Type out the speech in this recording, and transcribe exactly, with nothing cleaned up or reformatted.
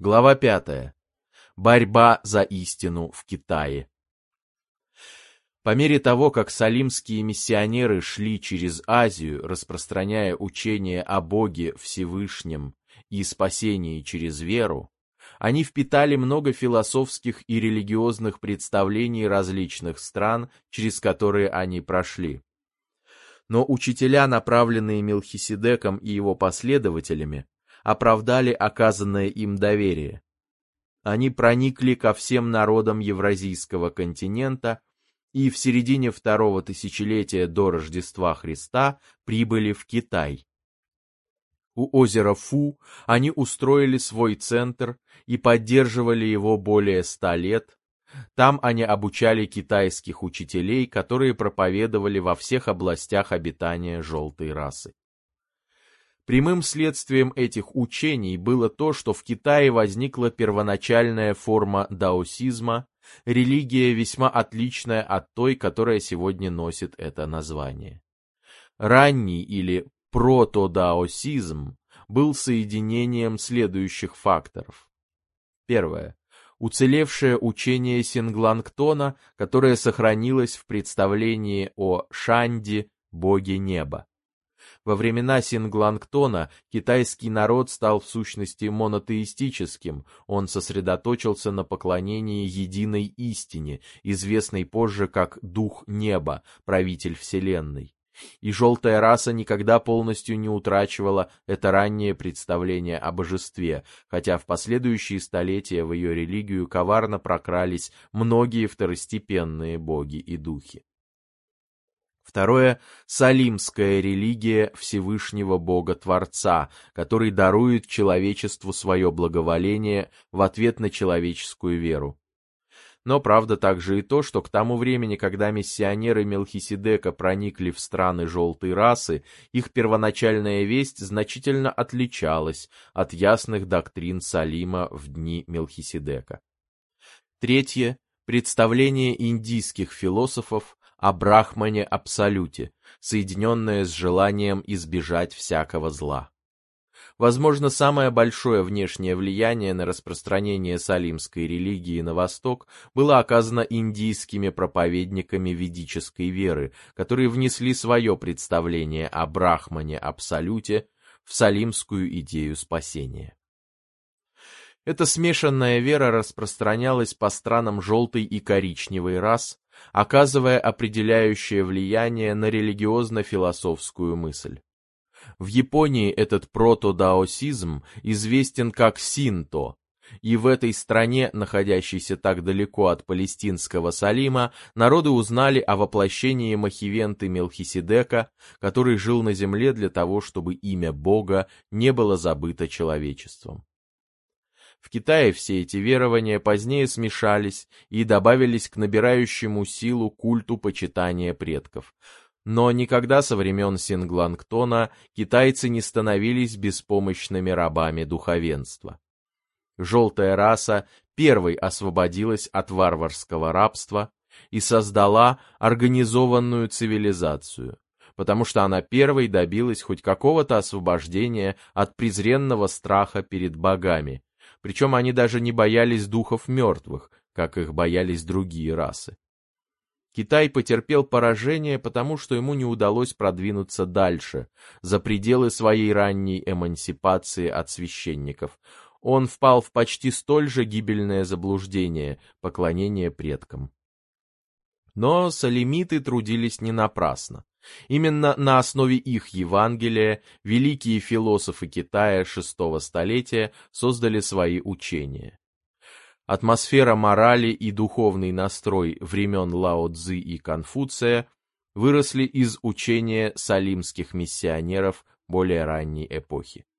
Глава пятая. Борьба за истину в Китае. По мере того, как салимские миссионеры шли через Азию, распространяя учение о Боге Всевышнем и спасении через веру, они впитали много философских и религиозных представлений различных стран, через которые они прошли. Но учителя, направленные Мелхиседеком и его последователями, оправдали оказанное им доверие. Они проникли ко всем народам Евразийского континента и в середине второго тысячелетия до Рождества Христа прибыли в Китай. У озера Фу они устроили свой центр и поддерживали его более ста лет. Там они обучали китайских учителей, которые проповедовали во всех областях обитания желтой расы. Прямым следствием этих учений было то, что в Китае возникла первоначальная форма даосизма, религия, весьма отличная от той, которая сегодня носит это название. Ранний или протодаосизм был соединением следующих факторов. Первое. Уцелевшее учение Синглангтона, которое сохранилось в представлении о Шанди, боге неба. Во времена Синглангтона китайский народ стал в сущности монотеистическим, он сосредоточился на поклонении единой истине, известной позже как Дух Неба, правитель Вселенной. И желтая раса никогда полностью не утрачивала это раннее представление о божестве, хотя в последующие столетия в ее религию коварно прокрались многие второстепенные боги и духи. Второе – салимская религия Всевышнего Бога-Творца, который дарует человечеству свое благоволение в ответ на человеческую веру. Но правда также и то, что к тому времени, когда миссионеры Мелхиседека проникли в страны желтой расы, их первоначальная весть значительно отличалась от ясных доктрин Салима в дни Мелхиседека. Третье – представление индийских философов о Брахмане-абсолюте, соединенное с желанием избежать всякого зла. Возможно, самое большое внешнее влияние на распространение салимской религии на Восток было оказано индийскими проповедниками ведической веры, которые внесли свое представление о Брахмане-абсолюте в салимскую идею спасения. Эта смешанная вера распространялась по странам желтой и коричневой рас, оказывая определяющее влияние на религиозно-философскую мысль. В Японии этот протодаосизм известен как синто, и в этой стране, находящейся так далеко от палестинского Салима, народы узнали о воплощении Махивенты Мелхиседека, который жил на земле для того, чтобы имя Бога не было забыто человечеством. В Китае все эти верования позднее смешались и добавились к набирающему силу культу почитания предков. Но никогда со времен Синглангтона китайцы не становились беспомощными рабами духовенства. Желтая раса первой освободилась от варварского рабства и создала организованную цивилизацию, потому что она первой добилась хоть какого-то освобождения от презренного страха перед богами, причем они даже не боялись духов мертвых, как их боялись другие расы. Китай потерпел поражение, потому что ему не удалось продвинуться дальше, за пределы своей ранней эмансипации от священников. Он впал в почти столь же гибельное заблуждение – поклонение предкам. Но салимиты трудились не напрасно. Именно на основе их Евангелия великие философы Китая шестого столетия создали свои учения. Атмосфера морали и духовный настрой времен Лао-цзы и Конфуция выросли из учения салимских миссионеров более ранней эпохи.